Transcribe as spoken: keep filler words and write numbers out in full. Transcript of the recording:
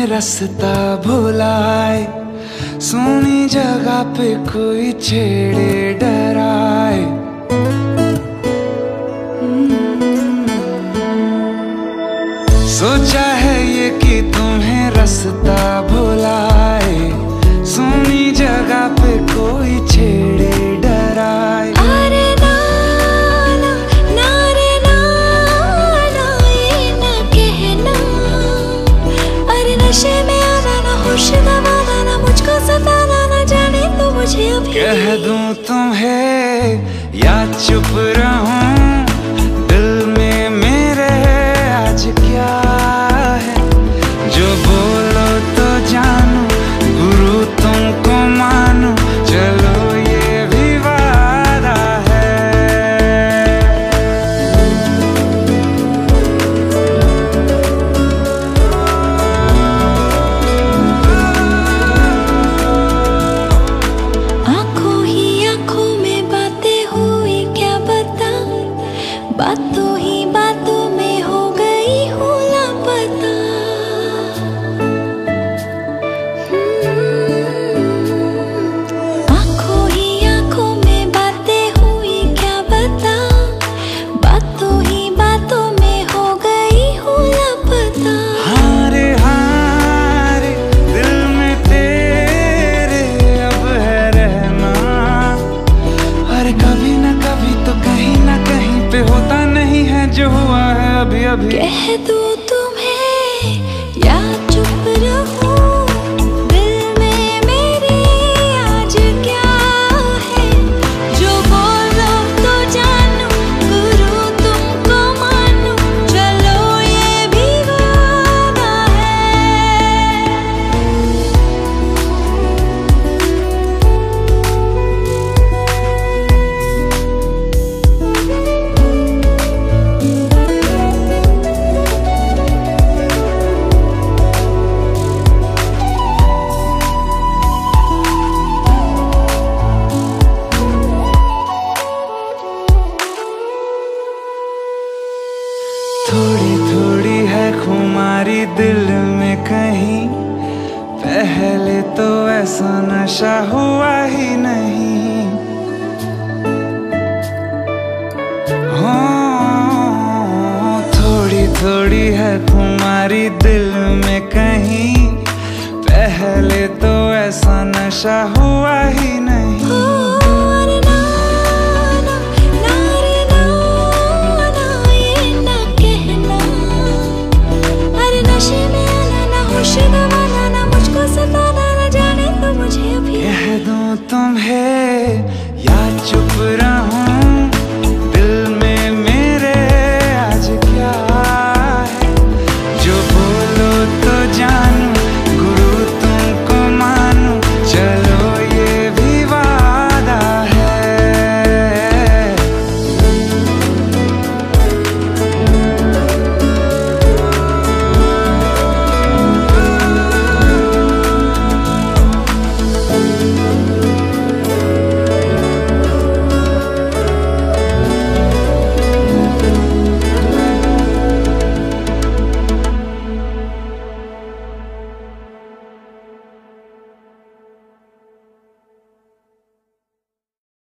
तुम्हें रास्ता भुलाए, सोनी जगह पे कोई छेड़े डराए। सोचा है ये कि तुम्हें रास्ता भुलाए, सोनी जगह पे कोई छेड़े डराए। अरे ना ना ना रे ना ना ये ना कहना, अरे नशे में आना ना होश गंवाना ना मुझको सताना ना जाने तो मुझे अभी। कह दूं तुम्हें या चुप रहूं, दिल में मेरे आज क्या है, जो बोलो तो जानू, गुरु तुमको मानू, चलो ये भी वादा है। आंखों ही आंखों में बातें हुई क्या बता, बातों ही बातों में हो गई हूँ लापता। आंखों ही आंखों में बातें हुई क्या बता, बातों ही बातों में हो गई हूँ लापता। हारे हारे दिल में तेरे अब है रहना, अरे कभी ना कभी तो कहीं ना कहीं पे होता नहीं है जो हुआ है अभी अभी। कह दूं तुम्हें या चुप रहूं, दिल में मेरे आज क्या है, जो बोलो तो जानू, गुरु तुमको मानू, चलो ये भी वादा थोड़ी थोड़ी है खुमारी दिल में कहीं, पहले तो ऐसा नशा हुआ ही नहीं। हो थोड़ी थोड़ी है खुमारी दिल में कहीं, पहले तो ऐसा नशा हुआ ही नहीं।